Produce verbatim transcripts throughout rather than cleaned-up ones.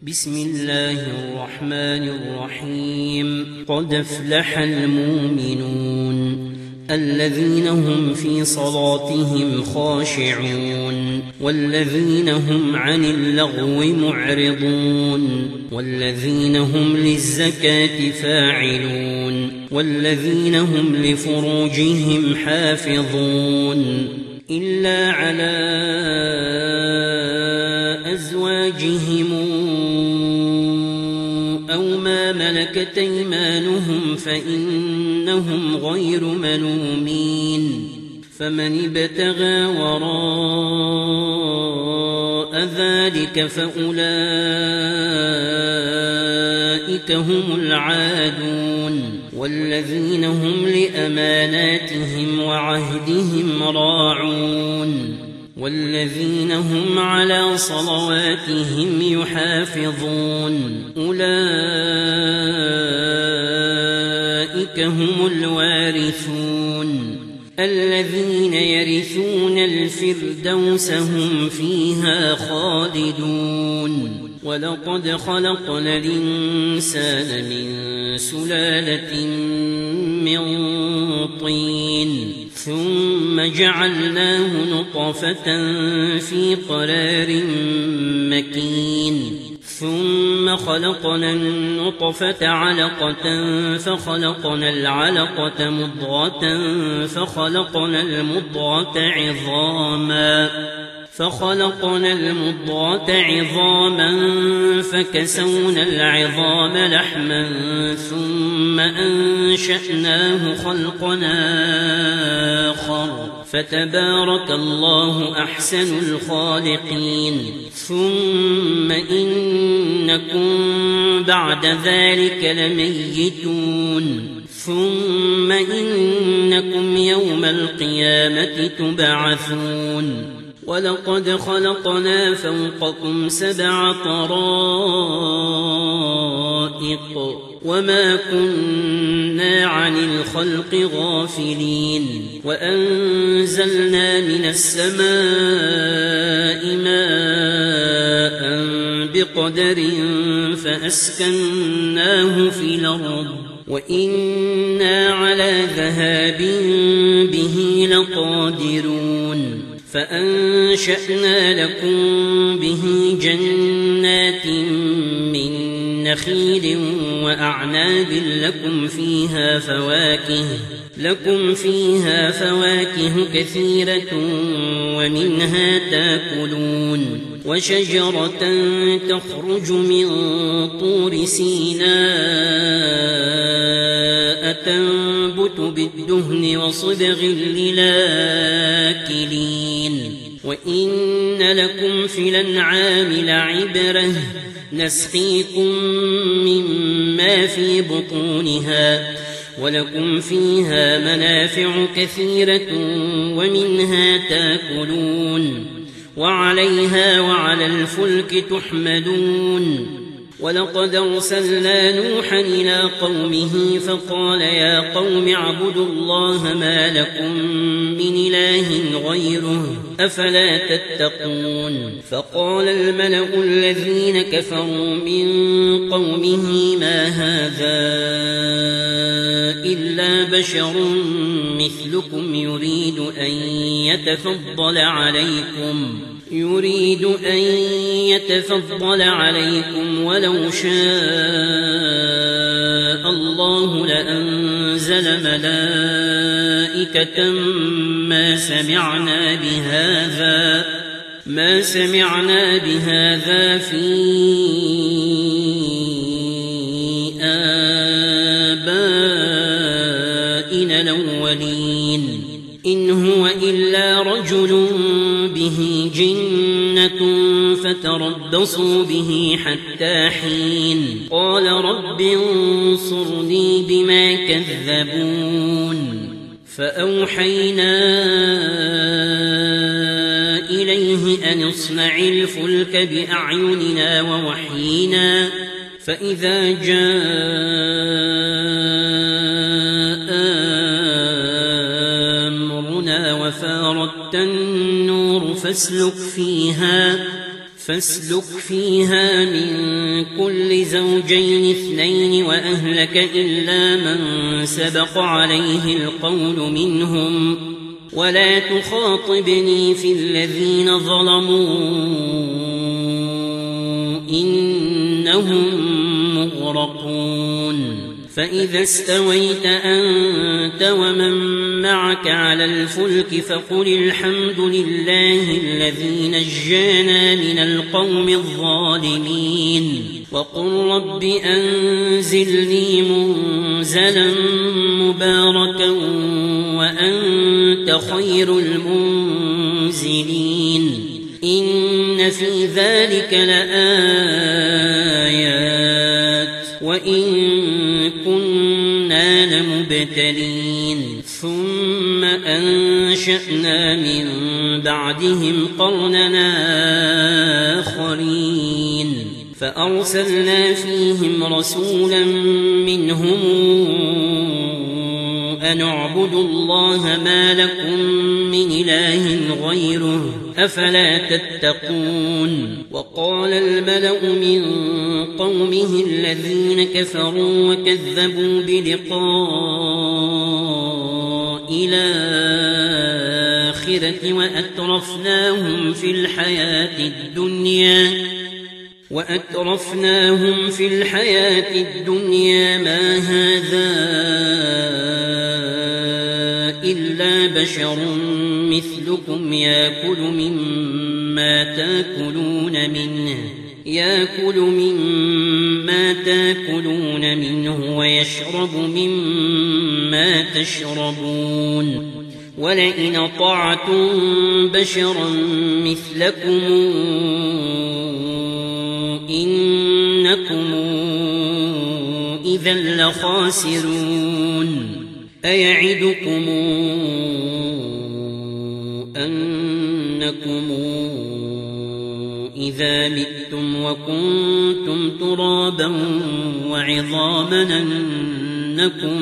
بسم الله الرحمن الرحيم. قد افلح المؤمنون الذين هم في صلاتهم خاشعون والذين هم عن اللغو معرضون والذين هم للزكاة فاعلون والذين هم لفروجهم حافظون إلا على أزواجهم أو ما ملكت أيمانهم فإنهم غير ملومين فمن ابتغى وراء ذلك فأولئك هم العادون والذين هم لأماناتهم وعهدهم راعون والذين هم على صلواتهم يحافظون أولئك هم الوارثون الذين يرثون الفردوس هم فيها خالدون. ولقد خلقنا الإنسان من سلالة من طين ثم جعلناه نطفة في قرار مكين ثم خلقنا النطفة علقة فخلقنا العلقة مضغة فخلقنا المضغة عظاما فخلقنا المضغة عظاما فكسونا العظام لحما ثم أنشأناه خلقنا آخر فتبارك الله أحسن الخالقين. ثم إنكم بعد ذلك لميتون ثم إنكم يوم القيامة تبعثون. ولقد خلقنا فوقكم سبع طرائق وما كنا عن الخلق غافلين وأنزلنا من السماء ماء بقدر فأسكناه في الأرض وإنا على ذهاب به لقادرون فأنشأنا لكم به جنات من نخيل وأعناب لكم فيها فواكه لكم فيها فواكه كثيرة ومنها تأكلون وشجرة تخرج من طور سيناء تنبت بالدهن وصبغ للآكلين وإن لكم في الأنعام لعبرة نسقيكم مما في بطونها ولكم فيها منافع كثيرة ومنها تأكلون وعليها وعلى الفلك تحملون. ولقد أرسلنا نوحا إلى قومه فقال يا قوم اعبدوا الله ما لكم من إله غيره أفلا تتقون. فقال الملأ الذين كفروا من قومه ما هذا إلا بشر مثلكم يريد أن يتفضل عليكم يريد أن يتفضل عليكم ولو شاء الله لأنزل ملائكة ما سمعنا بهذا ما سمعنا بهذا في آبائنا الأولين إن هو إلا رجل به جنة فتربصوا به حتى حين. قال رب انصرني بما كذبون. فأوحينا إليه أن اصنع الفلك بأعيننا ووحينا فإذا جاء أمرنا وفارت النور فاسلك فيها فاسلك فيها من كل زوجين اثنين وأهلك إلا من سبق عليه القول منهم ولا تخاطبني في الذين ظلموا إنهم مغرقون فإذا استويت أنت ومن معك على الفلك فقل الحمد لله الذي نجانا من القوم الظالمين وقل رب أنزلني منزلا مباركا وأنت خير المنزلين إن في ذلك لآيات وإن كنا لمبتلين ثم أنشأنا من بعدهم قرننا آخرين فأرسلنا فيهم رسولا منهم أن اعبدوا الله ما لكم من إله غيره أفلا تتقون وقال الملأ من قومه الذين كفروا وكذبوا بلقاء الآخرة وأترفناهم في الحياة الدنيا وأترفناهم في الحياة الدنيا ما هذا إلا بشر مثلكم يأكل مما تأكلون منه يأكل مما تأكلون منه ويشرب مما تشربون ولئن أطعتم بشرا مثلكم إنكم إذا لخاسرون أيعدكم أنكم إذا متم وكنتم ترابا وعظاما أنكم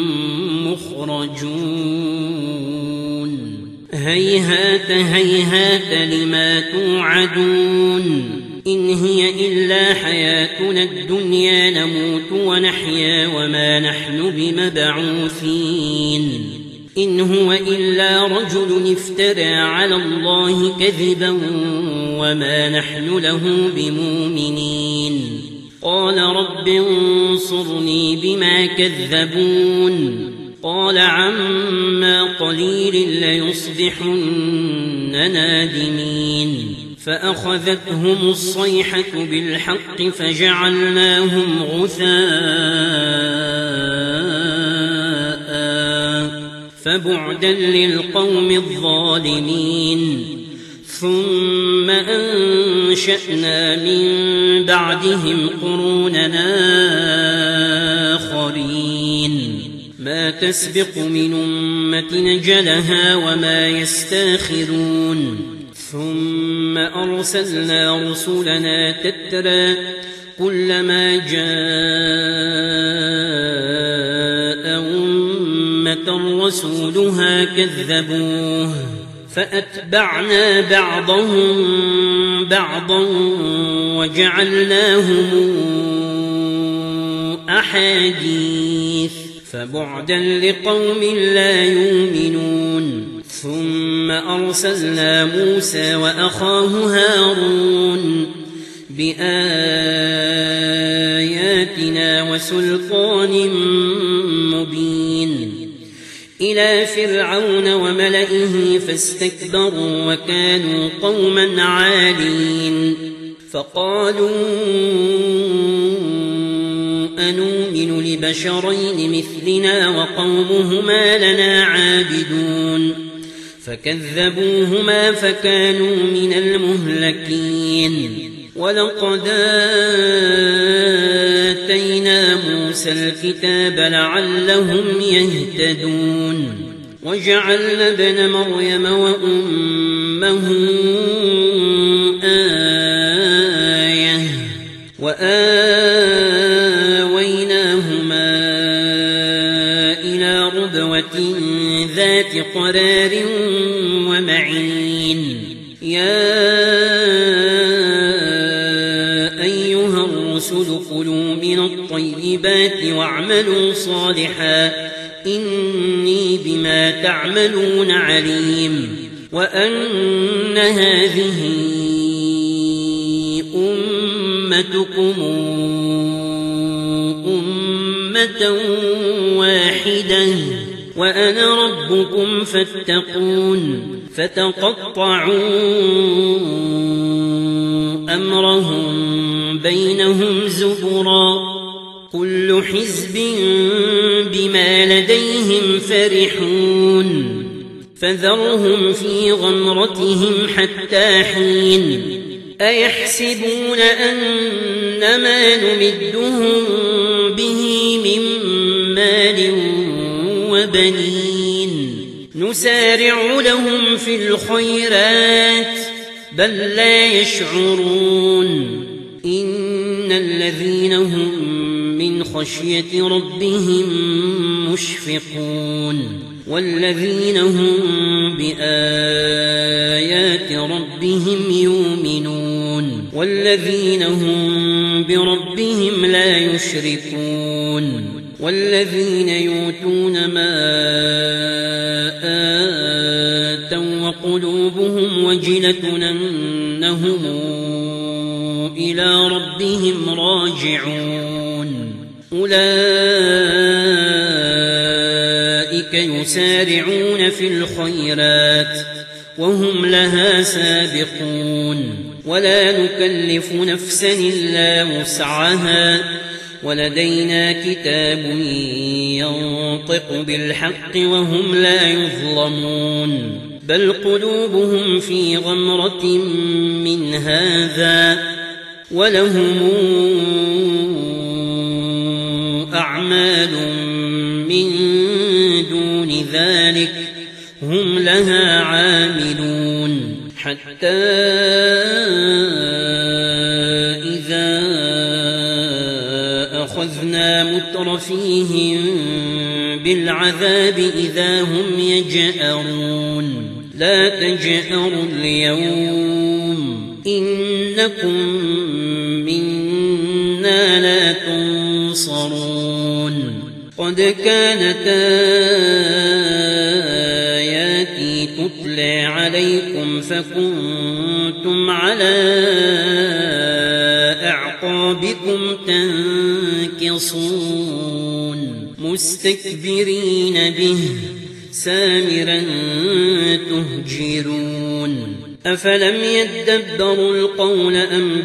مخرجون هيهات هيهات لما توعدون إن هي إلا حياتنا الدنيا نموت ونحيا وما نحن بمبعوثين إن هو إلا رجل افترى على الله كذبا وما نحن له بمؤمنين قال رب انصرني بما كذبون قال عما قليل ليصبحن نادمين فأخذتهم الصيحة بالحق فجعلناهم غثاء فبعدا للقوم الظالمين ثم أنشأنا من بعدهم قروننا آخرين ما تسبق من أمة نجلها وما يستاخرون ثم أرسلنا رسلنا تترى كلما جاء أمة رسولها كذبوه فأتبعنا بعضهم بعضا وجعلناهم أحاديث فبعدا لقوم لا يؤمنون ثم أرسلنا موسى وأخاه هارون بآياتنا وسلطان مبين إلى فرعون وملئه فاستكبروا وكانوا قوما عالين فقالوا أنؤمن لبشرين مثلنا وقومهما لنا عابدون فكذبوهما فكانوا من المهلكين ولقد آتينا موسى الكتاب لعلهم يهتدون وجعلنا ابن مريم وأمه آية وآويناهما إلى ربوة ذات قرار ومعين يا الرسل كلوا من الطيبات واعملوا صالحا إني بما تعملون عليم وأن هذه أمتكم أمة واحدة وأنا ربكم فاتقون فتقطعوا أمرهم بينهم زبرا كل حزب بما لديهم فرحون فذرهم في غمرتهم حتى حين أيحسبون أن ما نمدهم به من مال وبنين نسارع لهم في الخيرات بل لا يشعرون إن الذين هم من خشية ربهم مشفقون والذين هم بآيات ربهم يؤمنون والذين هم بربهم لا يشركون والذين يؤتون ما آتوا وقلوبهم وجلة أنهم إلى ربهم راجعون أولئك يسارعون في الخيرات وهم لها سابقون ولا نكلف نفسا إلا وسعها ولدينا كتاب ينطق بالحق وهم لا يظلمون بل قلوبهم في غمرة من هذا ولهم أعمال من دون ذلك هم لها عاملون حتى إذا أخذنا مترفيهم بالعذاب إذا هم يجأرون لا تجأروا اليوم إنكم منا لا تنصرون قد كانت آياتي تتلى عليكم فكنتم على أعقابكم تنكصون مستكبرين به سامرا تهجرون أفلم يدبروا القول أم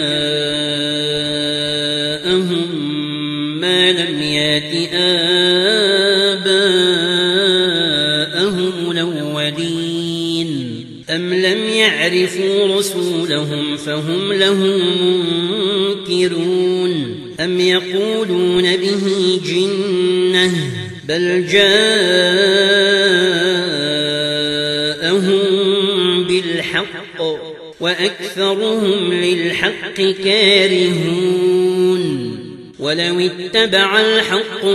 جاءهم ما لم يات آباءهم الأولين أم لم يعرفوا رسولهم فهم له منكرون أم يقولون به جنة بل جاءهم بالحق وأكثرهم للحق كارهون ولو اتبع الحق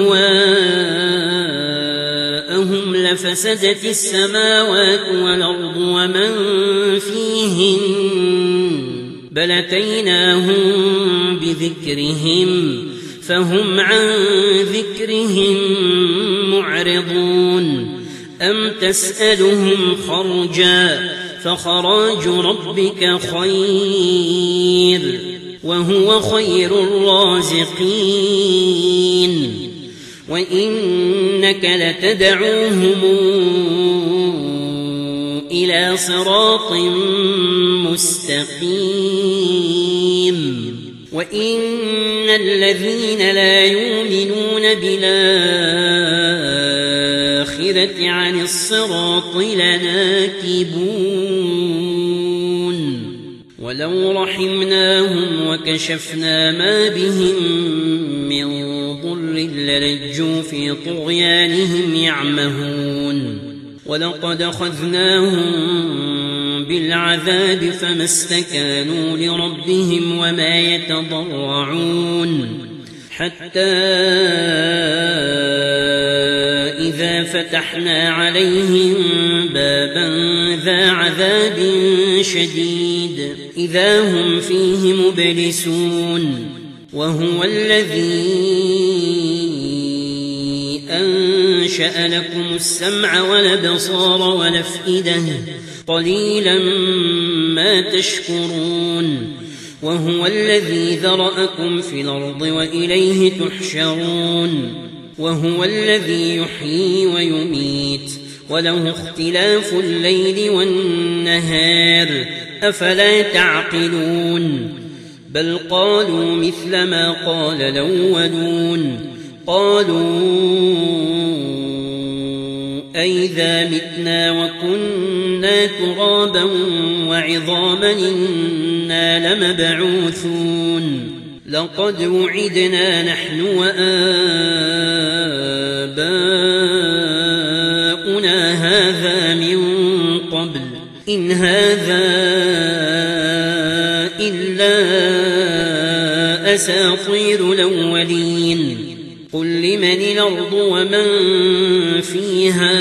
أهواءهم لفسدت السماوات والأرض ومن فيهن بل أتيناهم بذكرهم فهم عن ذكرهم معرضون أم تسألهم خرجا فخراج ربك خير وهو خير الرازقين وإنك لتدعوهم إلى صراط مستقيم وإن الذين لا يؤمنون بالآخرة عن الصراط لناكبون ولو رحمناهم وكشفنا ما بهم من ضر للجوا في طغيانهم يعمهون ولقد أخذناهم بالعذاب فما استكانوا لربهم وما يتضرعون حتى إذا فتحنا عليهم بابا ذا عذاب شديد إذا هم فيه مبلسون وهو الذي أنشأ لكم السمع والأبصار والأفئدة قليلا ما تشكرون وهو الذي ذرأكم في الأرض وإليه تحشرون وهو الذي يحيي ويميت وله اختلاف الليل والنهار أفلا تعقلون بل قالوا مثل ما قال الأولون قالوا أئذا متنا وكنا ترابا وعظاما إنا لمبعوثون لقد وعدنا نحن وآباؤنا هذا من قبل إن هذا إلا أساطير الأولين قل لمن الأرض ومن فيها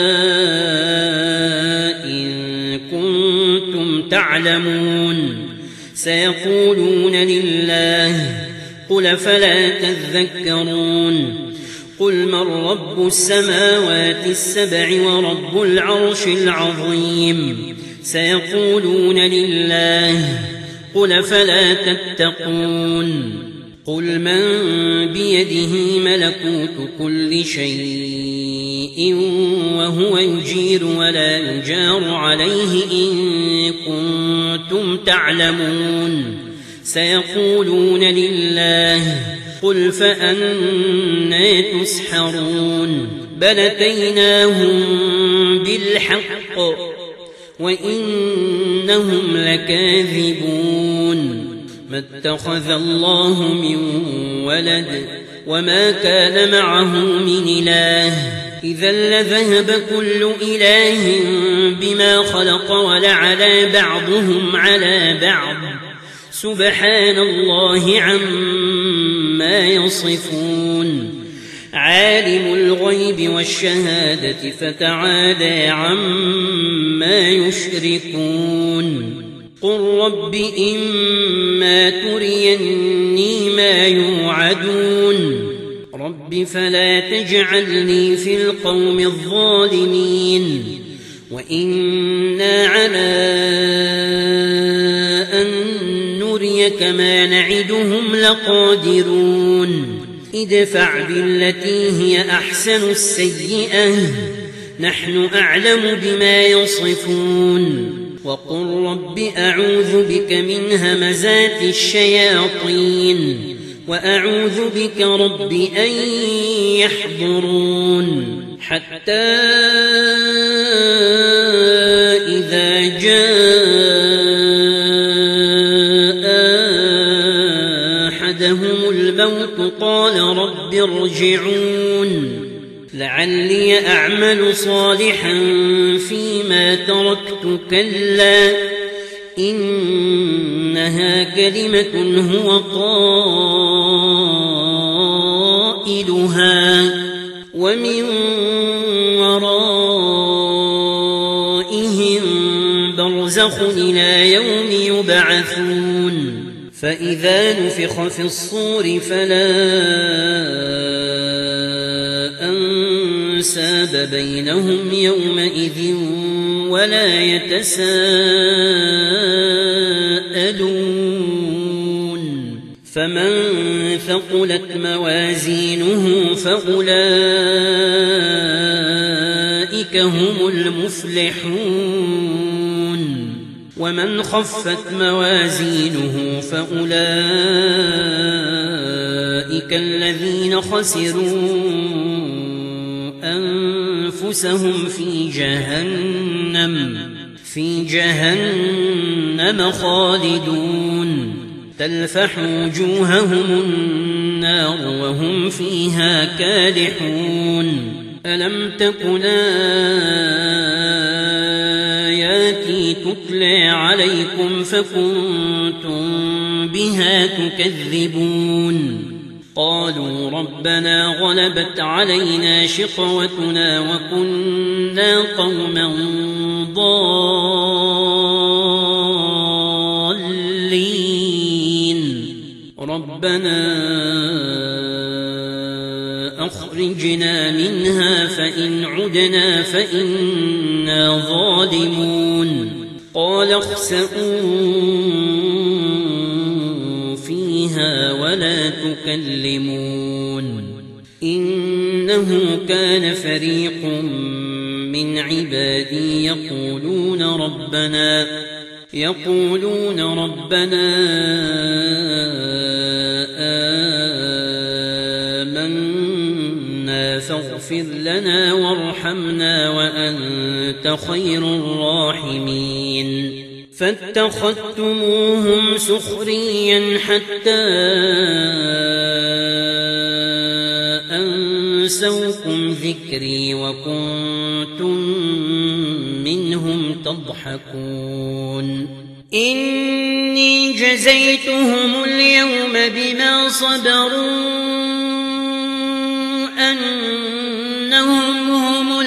إن كنتم تعلمون سيقولون لله قل فلا تذكرون قل من رب السماوات السبع ورب العرش العظيم سيقولون لله قل فلا تتقون قل من بيده ملكوت كل شيء وهو يجير ولا يجار عليه إن كنتم تعلمون سيقولون لله قل فأنى تسحرون بل أتيناهم بالحق وإنهم لكاذبون ما اتخذ الله من ولد وما كان معه من إله إذا لذهب كل إله بما خلق ولعلى بعضهم على بعض سبحان الله عما يصفون عالم الغيب والشهادة فتعالى عما يشركون قل رب إما تريني ما يوعدون رب فلا تجعلني في القوم الظالمين وإنا على أن نريك ما نعدهم لقادرون ادفع بالتي هي أحسن السيئة نحن أعلم بما يصفون وقل رب أعوذ بك من همزات الشياطين وأعوذ بك رب أن يحضرون حتى إذا جاء أحدهم الموت قال رب ارجعون لعلي أعمل صالحا فيما تركت كلا إنها كلمة هو قائلها ومن ورائهم برزخ إلى يوم يبعثون فإذا نفخ في الصور فلا أنساب بينهم يومئذ ولا يتساءلون فمن ثقلت موازينه فأولئك هم المفلحون ومن خفت موازينه فأولئك الذين خسروا أنفسهم في جهنم في جهنم خالدون تلفح وجوههم النار وهم فيها كالحون ألم تكن آياتي تتلى عليكم فكنتم بها تكذبون قالوا ربنا غلبت علينا شقوتنا وكنا قوما ضالين المسرفين ربنا أخرجنا منها فإن عدنا فإنا ظالمون قال اخسئوا فيها ولا تكلمون إنه كان فريق من عبادي يقولون ربنا يقولون ربنا آمنا فاغفر لنا وارحمنا وأنت خير الراحمين فاتخذتموهم سخريا حتى أنسوكم ذكري وكنتم منهم تضحكون إني جزيتهم اليوم بما صبروا أنهم هم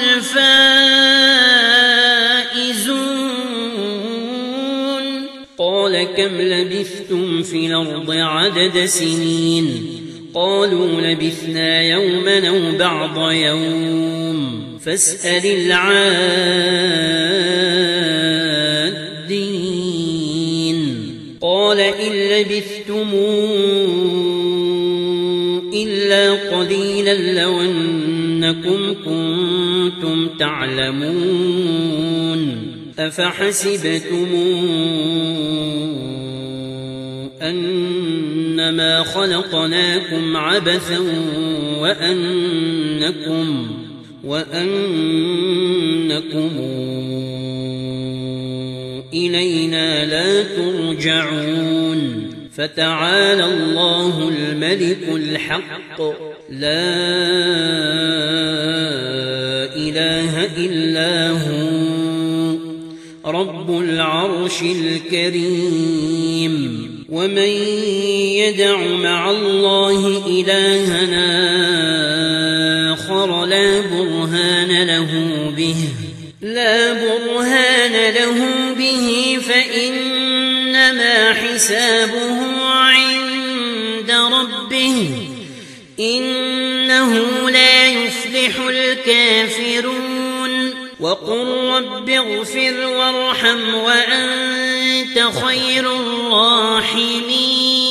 الفائزون قال كم لبثتم في الأرض عدد سنين قالوا لبثنا يوما أو بعض يوم فاسأل العادين قال إن لبثتم إلا قليلا لو أنكم كنتم تعلمون أفحسبتم أنما خلقناكم عبثا وأنكم وأنكم إلينا لا ترجعون فتعالى الله الملك الحق لا إله إلا هو رب العرش الكريم ومن يدع مع الله إلهنا آخر لا برهان له به لا برهان له به فإنما حسابه عند ربه إنه لا يفلح الكافرون وقل رب اغفر وارحم وأنت خير الراحمين